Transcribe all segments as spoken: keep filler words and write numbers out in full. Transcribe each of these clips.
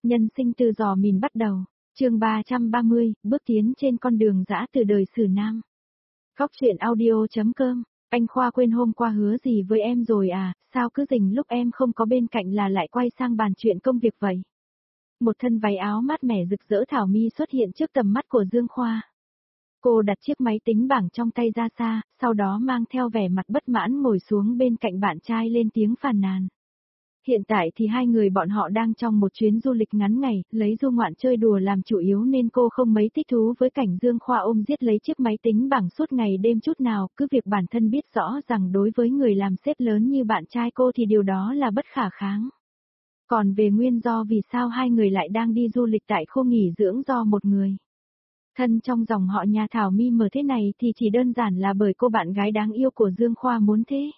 Nhân sinh từ giò mìn bắt đầu, chương ba trăm ba mươi, bước tiến trên con đường dã từ đời Sử Nam. Góc truyện audio.com, anh Khoa quên hôm qua hứa gì với em rồi à, sao cứ dình lúc em không có bên cạnh là lại quay sang bàn chuyện công việc vậy? Một thân váy áo mát mẻ rực rỡ thảo mi xuất hiện trước tầm mắt của Dương Khoa. Cô đặt chiếc máy tính bảng trong tay ra xa, sau đó mang theo vẻ mặt bất mãn ngồi xuống bên cạnh bạn trai lên tiếng phàn nàn. Hiện tại thì hai người bọn họ đang trong một chuyến du lịch ngắn ngày, lấy du ngoạn chơi đùa làm chủ yếu nên cô không mấy thích thú với cảnh Dương Khoa ôm giết lấy chiếc máy tính bảng suốt ngày đêm chút nào, cứ việc bản thân biết rõ rằng đối với người làm sếp lớn như bạn trai cô thì điều đó là bất khả kháng. Còn về nguyên do vì sao hai người lại đang đi du lịch tại khu nghỉ dưỡng do một người thân trong dòng họ nhà Thảo Mi mở thế này thì chỉ đơn giản là bởi cô bạn gái đáng yêu của Dương Khoa muốn thế.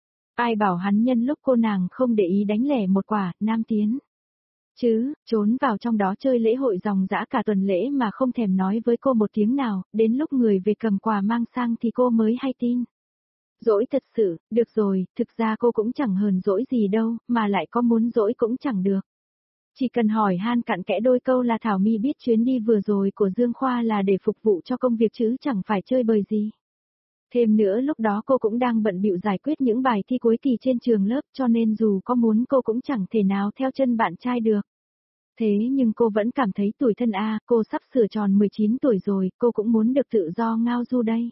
Ai bảo hắn nhân lúc cô nàng không để ý đánh lẻ một quả, nam tiến. Chứ, trốn vào trong đó chơi lễ hội ròng rã cả tuần lễ mà không thèm nói với cô một tiếng nào, đến lúc người về cầm quà mang sang thì cô mới hay tin. Dỗi thật sự, được rồi, thực ra cô cũng chẳng hờn dỗi gì đâu, mà lại có muốn dỗi cũng chẳng được. Chỉ cần hỏi han cặn kẽ đôi câu là Thảo Mi biết chuyến đi vừa rồi của Dương Khoa là để phục vụ cho công việc chứ chẳng phải chơi bời gì. Thêm nữa lúc đó cô cũng đang bận bịu giải quyết những bài thi cuối kỳ trên trường lớp cho nên dù có muốn cô cũng chẳng thể nào theo chân bạn trai được. Thế nhưng cô vẫn cảm thấy tủi thân a, cô sắp sửa tròn mười chín tuổi rồi, cô cũng muốn được tự do ngao du đây.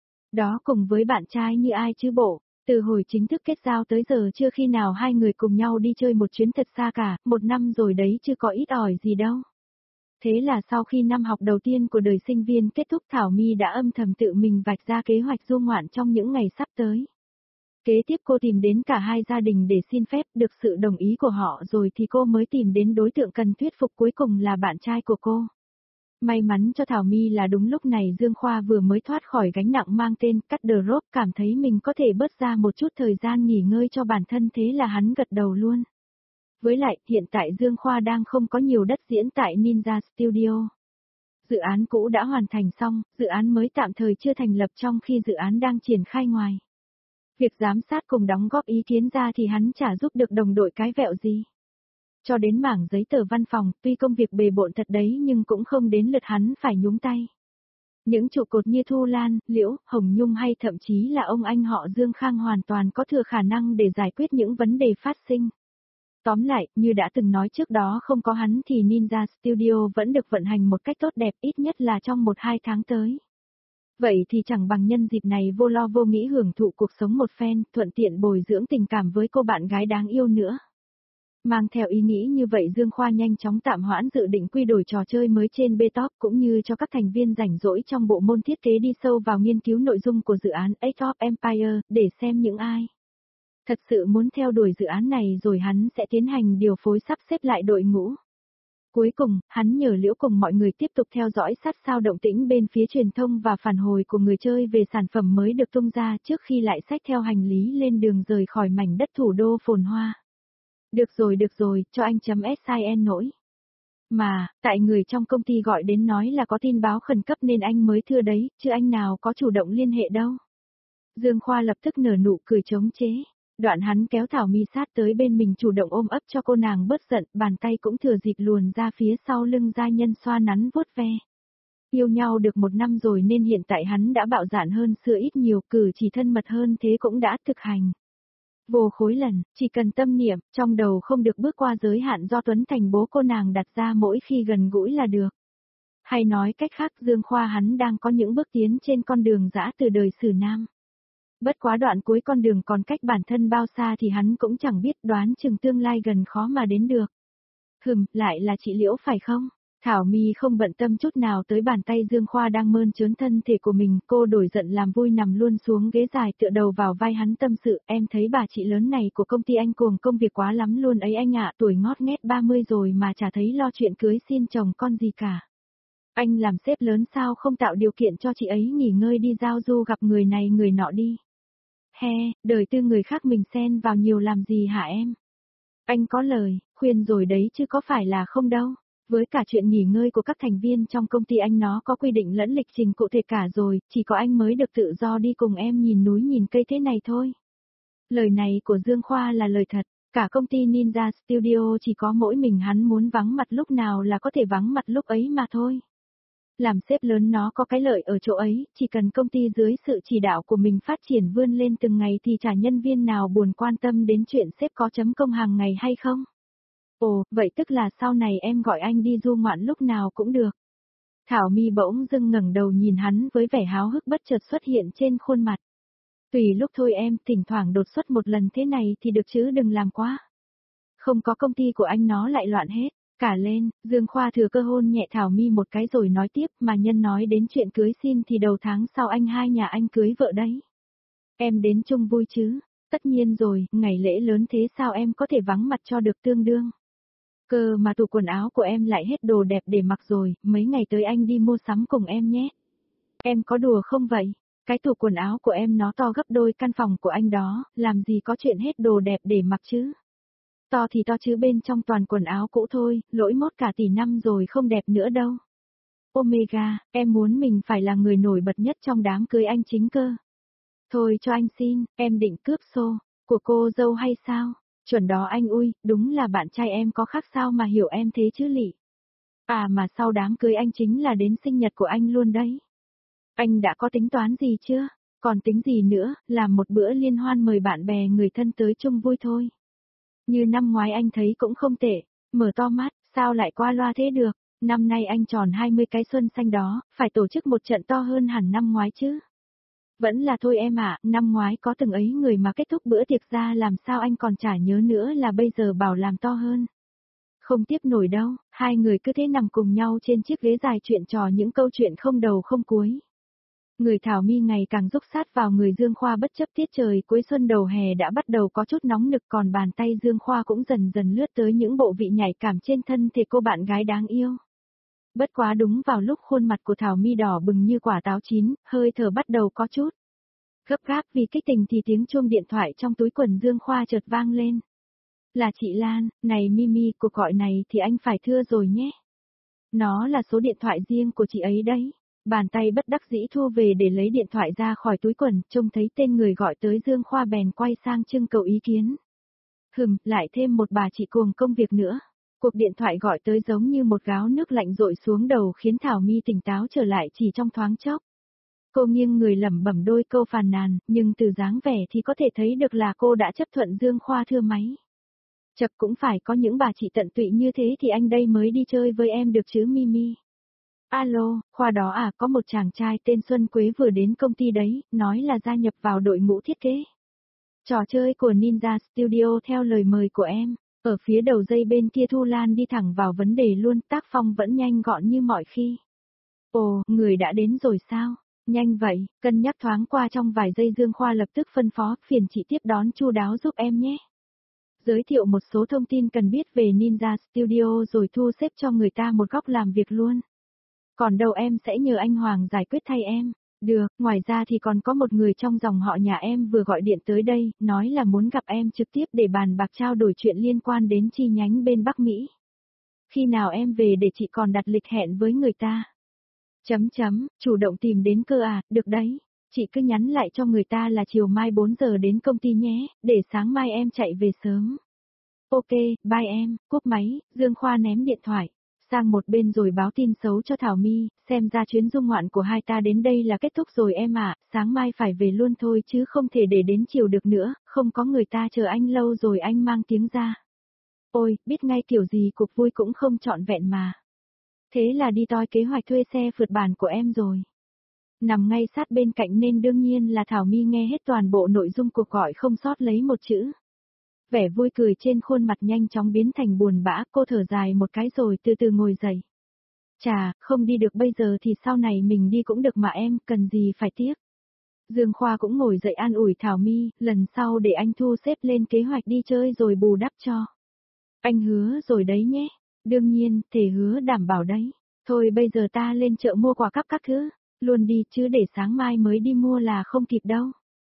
Đó cùng với bạn trai như ai chứ bộ, từ hồi chính thức kết giao tới giờ chưa khi nào hai người cùng nhau đi chơi một chuyến thật xa cả, một năm rồi đấy chứ có ít ỏi gì đâu. Thế là sau khi năm học đầu tiên của đời sinh viên kết thúc Thảo Mi đã âm thầm tự mình vạch ra kế hoạch du ngoạn trong những ngày sắp tới. Kế tiếp cô tìm đến cả hai gia đình để xin phép, được sự đồng ý của họ rồi thì cô mới tìm đến đối tượng cần thuyết phục cuối cùng là bạn trai của cô. May mắn cho Thảo Mi là đúng lúc này Dương Khoa vừa mới thoát khỏi gánh nặng mang tên Cut the Rope, cảm thấy mình có thể bớt ra một chút thời gian nghỉ ngơi cho bản thân thế là hắn gật đầu luôn. Với lại, hiện tại Dương Khoa đang không có nhiều đất diễn tại Ninja Studio. Dự án cũ đã hoàn thành xong, dự án mới tạm thời chưa thành lập trong khi dự án đang triển khai ngoài. Việc giám sát cùng đóng góp ý kiến ra thì hắn chả giúp được đồng đội cái vẹo gì. Cho đến mảng giấy tờ văn phòng, tuy công việc bề bộn thật đấy nhưng cũng không đến lượt hắn phải nhúng tay. Những trụ cột như Thu Lan, Liễu, Hồng Nhung hay thậm chí là ông anh họ Dương Khang hoàn toàn có thừa khả năng để giải quyết những vấn đề phát sinh. Tóm lại, như đã từng nói trước đó không có hắn thì Ninja Studio vẫn được vận hành một cách tốt đẹp ít nhất là trong một hai tháng tới. Vậy thì chẳng bằng nhân dịp này vô lo vô nghĩ hưởng thụ cuộc sống một phen, thuận tiện bồi dưỡng tình cảm với cô bạn gái đáng yêu nữa. Mang theo ý nghĩ như vậy Dương Khoa nhanh chóng tạm hoãn dự định quy đổi trò chơi mới trên bê-top cũng như cho các thành viên rảnh rỗi trong bộ môn thiết kế đi sâu vào nghiên cứu nội dung của dự án Age of Empire để xem những ai thật sự muốn theo đuổi dự án này rồi hắn sẽ tiến hành điều phối sắp xếp lại đội ngũ. Cuối cùng, hắn nhờ Liễu cùng mọi người tiếp tục theo dõi sát sao động tĩnh bên phía truyền thông và phản hồi của người chơi về sản phẩm mới được tung ra trước khi lại xách theo hành lý lên đường rời khỏi mảnh đất thủ đô phồn hoa. Được rồi được rồi, cho anh chấm sin nỗi. Mà, tại người trong công ty gọi đến nói là có tin báo khẩn cấp nên anh mới thưa đấy, chứ anh nào có chủ động liên hệ đâu. Dương Khoa lập tức nở nụ cười chống chế. Đoạn hắn kéo Thảo Mi sát tới bên mình chủ động ôm ấp cho cô nàng bớt giận, bàn tay cũng thừa dịp luồn ra phía sau lưng giai nhân xoa nắn vuốt ve. Yêu nhau được một năm rồi nên hiện tại hắn đã bạo dạn hơn xưa ít nhiều, cử chỉ thân mật hơn thế cũng đã thực hành. Vô khối lần, chỉ cần tâm niệm, trong đầu không được bước qua giới hạn do Tuấn Thành bố cô nàng đặt ra mỗi khi gần gũi là được. Hay nói cách khác Dương Khoa hắn đang có những bước tiến trên con đường dã từ đời Sử Nam. Bất quá đoạn cuối con đường còn cách bản thân bao xa thì hắn cũng chẳng biết, đoán chừng tương lai gần khó mà đến được. Hừm, lại là chị Liễu phải không? Thảo Mi không bận tâm chút nào tới bàn tay Dương Khoa đang mơn trớn thân thể của mình, cô đổi giận làm vui nằm luôn xuống ghế dài tựa đầu vào vai hắn tâm sự, em thấy bà chị lớn này của công ty anh cuồng công việc quá lắm luôn ấy anh ạ, tuổi ngót nghét ba mươi rồi mà chả thấy lo chuyện cưới xin chồng con gì cả. Anh làm sếp lớn sao không tạo điều kiện cho chị ấy nghỉ ngơi đi giao du gặp người này người nọ đi. He, đời tư người khác mình xen vào nhiều làm gì hả em? Anh có lời, khuyên rồi đấy chứ có phải là không đâu. Với cả chuyện nghỉ ngơi của các thành viên trong công ty anh nó có quy định lẫn lịch trình cụ thể cả rồi, chỉ có anh mới được tự do đi cùng em nhìn núi nhìn cây thế này thôi. Lời này của Dương Khoa là lời thật, Cả công ty Ninja Studio chỉ có mỗi mình hắn muốn vắng mặt lúc nào là có thể vắng mặt lúc ấy mà thôi. Làm sếp lớn nó có cái lợi ở chỗ ấy, chỉ cần công ty dưới sự chỉ đạo của mình phát triển vươn lên từng ngày thì chả nhân viên nào buồn quan tâm đến chuyện sếp có chấm công hàng ngày hay không. Ồ, vậy tức là sau này em gọi anh đi du ngoạn lúc nào cũng được. Thảo My bỗng dưng ngẩng đầu nhìn hắn với vẻ háo hức bất chợt xuất hiện trên khuôn mặt. Tùy lúc thôi em, thỉnh thoảng đột xuất một lần thế này thì được chứ đừng làm quá. Không có công ty của anh nó lại loạn hết. Cả lên, Dương Khoa thừa cơ hôn nhẹ Thảo My một cái rồi nói tiếp, mà nhân nói đến chuyện cưới xin thì đầu tháng sau anh hai nhà anh cưới vợ đấy. Em đến chung vui chứ? Tất nhiên rồi, ngày lễ lớn thế sao em có thể vắng mặt cho được tương đương. Cơ mà tủ quần áo của em lại hết đồ đẹp để mặc rồi, mấy ngày tới anh đi mua sắm cùng em nhé. Em có đùa không vậy? Cái tủ quần áo của em nó to gấp đôi căn phòng của anh đó, làm gì có chuyện hết đồ đẹp để mặc chứ? To thì to chứ bên trong toàn quần áo cũ thôi, lỗi mốt cả tỷ năm rồi không đẹp nữa đâu. Omega, em muốn mình phải là người nổi bật nhất trong đám cưới anh chính cơ. Thôi cho anh xin, em định cướp xô, của cô dâu hay sao? Chuẩn đó anh ui, đúng là bạn trai em có khác sao mà hiểu em thế chứ lị. À mà sau đám cưới anh chính là đến sinh nhật của anh luôn đấy. Anh đã có tính toán gì chưa? Còn tính gì nữa, làm một bữa liên hoan mời bạn bè người thân tới chung vui thôi. Như năm ngoái anh thấy cũng không tệ, mở to mắt, sao lại qua loa thế được, năm nay anh tròn hai mươi cái xuân xanh đó, phải tổ chức một trận to hơn hẳn năm ngoái chứ. Vẫn là thôi em ạ, năm ngoái có từng ấy người mà kết thúc bữa tiệc ra làm sao anh còn chả nhớ nữa là bây giờ bảo làm to hơn. Không tiếp nổi đâu, hai người cứ thế nằm cùng nhau trên chiếc ghế dài chuyện trò những câu chuyện không đầu không cuối. Người Thảo My ngày càng rúc sát vào người Dương Khoa bất chấp tiết trời cuối xuân đầu hè đã bắt đầu có chút nóng nực còn bàn tay Dương Khoa cũng dần dần lướt tới những bộ vị nhạy cảm trên thân thể cô bạn gái đáng yêu. Bất quá đúng vào lúc khuôn mặt của Thảo My đỏ bừng như quả táo chín, hơi thở bắt đầu có chút gấp gáp vì kích tình thì tiếng chuông điện thoại trong túi quần Dương Khoa chợt vang lên. Là chị Lan, này Mimi, cuộc gọi này thì anh phải thưa rồi nhé. Nó là số điện thoại riêng của chị ấy đấy. Bàn tay bất đắc dĩ thu về để lấy điện thoại ra khỏi túi quần, trông thấy tên người gọi tới Dương Khoa bèn quay sang trưng cầu ý kiến. Hừm, lại thêm một bà chị cuồng công việc nữa. Cuộc điện thoại gọi tới giống như một gáo nước lạnh rội xuống đầu khiến Thảo My tỉnh táo trở lại chỉ trong thoáng chốc. Cô nghiêng người lẩm bẩm đôi câu phàn nàn, nhưng từ dáng vẻ thì có thể thấy được là cô đã chấp thuận Dương Khoa thưa máy. Chật cũng phải có những bà chị tận tụy như thế thì anh đây mới đi chơi với em được chứ Mimi. Alo, Khoa đó à, có một chàng trai tên Xuân Quế vừa đến công ty đấy, nói là gia nhập vào đội ngũ thiết kế trò chơi của Ninja Studio theo lời mời của em. Ở phía đầu dây bên kia Thu Lan đi thẳng vào vấn đề luôn, tác phong vẫn nhanh gọn như mọi khi. Ồ, người đã đến rồi sao? Nhanh vậy, cân nhắc thoáng qua trong vài giây Dương Khoa lập tức phân phó, phiền chị tiếp đón chu đáo giúp em nhé. Giới thiệu một số thông tin cần biết về Ninja Studio rồi thu xếp cho người ta một góc làm việc luôn. Còn đâu em sẽ nhờ anh Hoàng giải quyết thay em. Được, ngoài ra thì còn có một người trong dòng họ nhà em vừa gọi điện tới đây, nói là muốn gặp em trực tiếp để bàn bạc trao đổi chuyện liên quan đến chi nhánh bên Bắc Mỹ. Khi nào em về để chị còn đặt lịch hẹn với người ta? Chấm chấm, chủ động tìm đến cơ à, được đấy. Chị cứ nhắn lại cho người ta là chiều mai bốn giờ đến công ty nhé, để sáng mai em chạy về sớm. Ok, bye em, cúp máy, Dương Khoa ném điện thoại sang một bên rồi báo tin xấu cho Thảo My, xem ra chuyến du ngoạn của hai ta đến đây là kết thúc rồi em ạ, sáng mai phải về luôn thôi chứ không thể để đến chiều được nữa, không có người ta chờ anh lâu rồi anh mang tiếng ra. Ôi, biết ngay kiểu gì cuộc vui cũng không trọn vẹn mà. Thế là đi toi kế hoạch thuê xe phượt bản của em rồi. Nằm ngay sát bên cạnh nên đương nhiên là Thảo My nghe hết toàn bộ nội dung cuộc gọi không sót lấy một chữ. Vẻ vui cười trên khuôn mặt nhanh chóng biến thành buồn bã, cô thở dài một cái rồi từ từ ngồi dậy. Chà, không đi được bây giờ thì sau này mình đi cũng được mà em, cần gì phải tiếc. Dương Khoa cũng ngồi dậy an ủi Thảo My, lần sau để anh thu xếp lên kế hoạch đi chơi rồi bù đắp cho. Anh hứa rồi đấy nhé. Đương nhiên, thể hứa đảm bảo đấy. Thôi bây giờ ta lên chợ mua quà cắp các thứ, luôn đi chứ để sáng mai mới đi mua là không kịp đâu.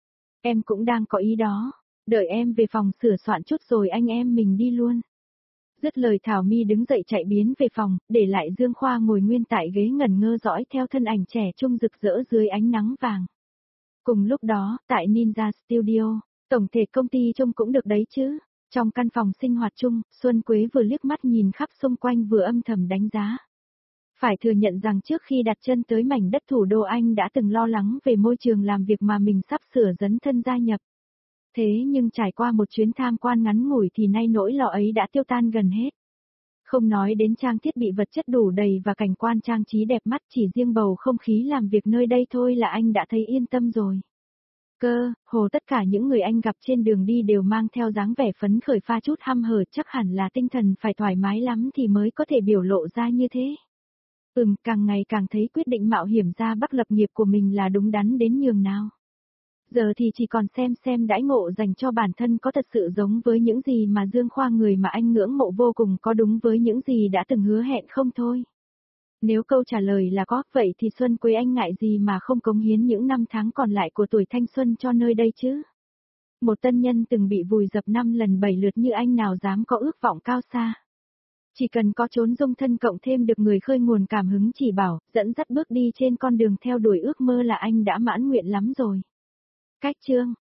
Em cũng đang có ý đó. Đợi em về phòng sửa soạn chút rồi anh em mình đi luôn. Dứt lời Thảo My đứng dậy chạy biến về phòng, để lại Dương Khoa ngồi nguyên tại ghế ngẩn ngơ dõi theo thân ảnh trẻ trung rực rỡ dưới ánh nắng vàng. Cùng lúc đó, tại Ninja Studio, tổng thể công ty trông cũng được đấy chứ. Trong căn phòng sinh hoạt chung, Xuân Quế vừa liếc mắt nhìn khắp xung quanh vừa âm thầm đánh giá. Phải thừa nhận rằng trước khi đặt chân tới mảnh đất thủ đô anh đã từng lo lắng về môi trường làm việc mà mình sắp sửa dấn thân gia nhập. Thế nhưng trải qua một chuyến tham quan ngắn ngủi thì nay nỗi lo ấy đã tiêu tan gần hết. Không nói đến trang thiết bị vật chất đủ đầy và cảnh quan trang trí đẹp mắt, chỉ riêng bầu không khí làm việc nơi đây thôi là anh đã thấy yên tâm rồi. Cơ, hồ tất cả những người anh gặp trên đường đi đều mang theo dáng vẻ phấn khởi pha chút hăm hở, chắc hẳn là tinh thần phải thoải mái lắm thì mới có thể biểu lộ ra như thế. Ừm, càng ngày càng thấy quyết định mạo hiểm ra Bắc lập nghiệp của mình là đúng đắn đến nhường nào. Giờ thì chỉ còn xem xem đãi ngộ dành cho bản thân có thật sự giống với những gì mà Dương Khoa người mà anh ngưỡng mộ vô cùng có đúng với những gì đã từng hứa hẹn không thôi. Nếu câu trả lời là có, vậy thì Xuân Quế anh ngại gì mà không cống hiến những năm tháng còn lại của tuổi thanh xuân cho nơi đây chứ? Một tân nhân từng bị vùi dập năm lần bảy lượt như anh nào dám có ước vọng cao xa. Chỉ cần có chốn dung thân cộng thêm được người khơi nguồn cảm hứng chỉ bảo, dẫn dắt bước đi trên con đường theo đuổi ước mơ là anh đã mãn nguyện lắm rồi. Cách chương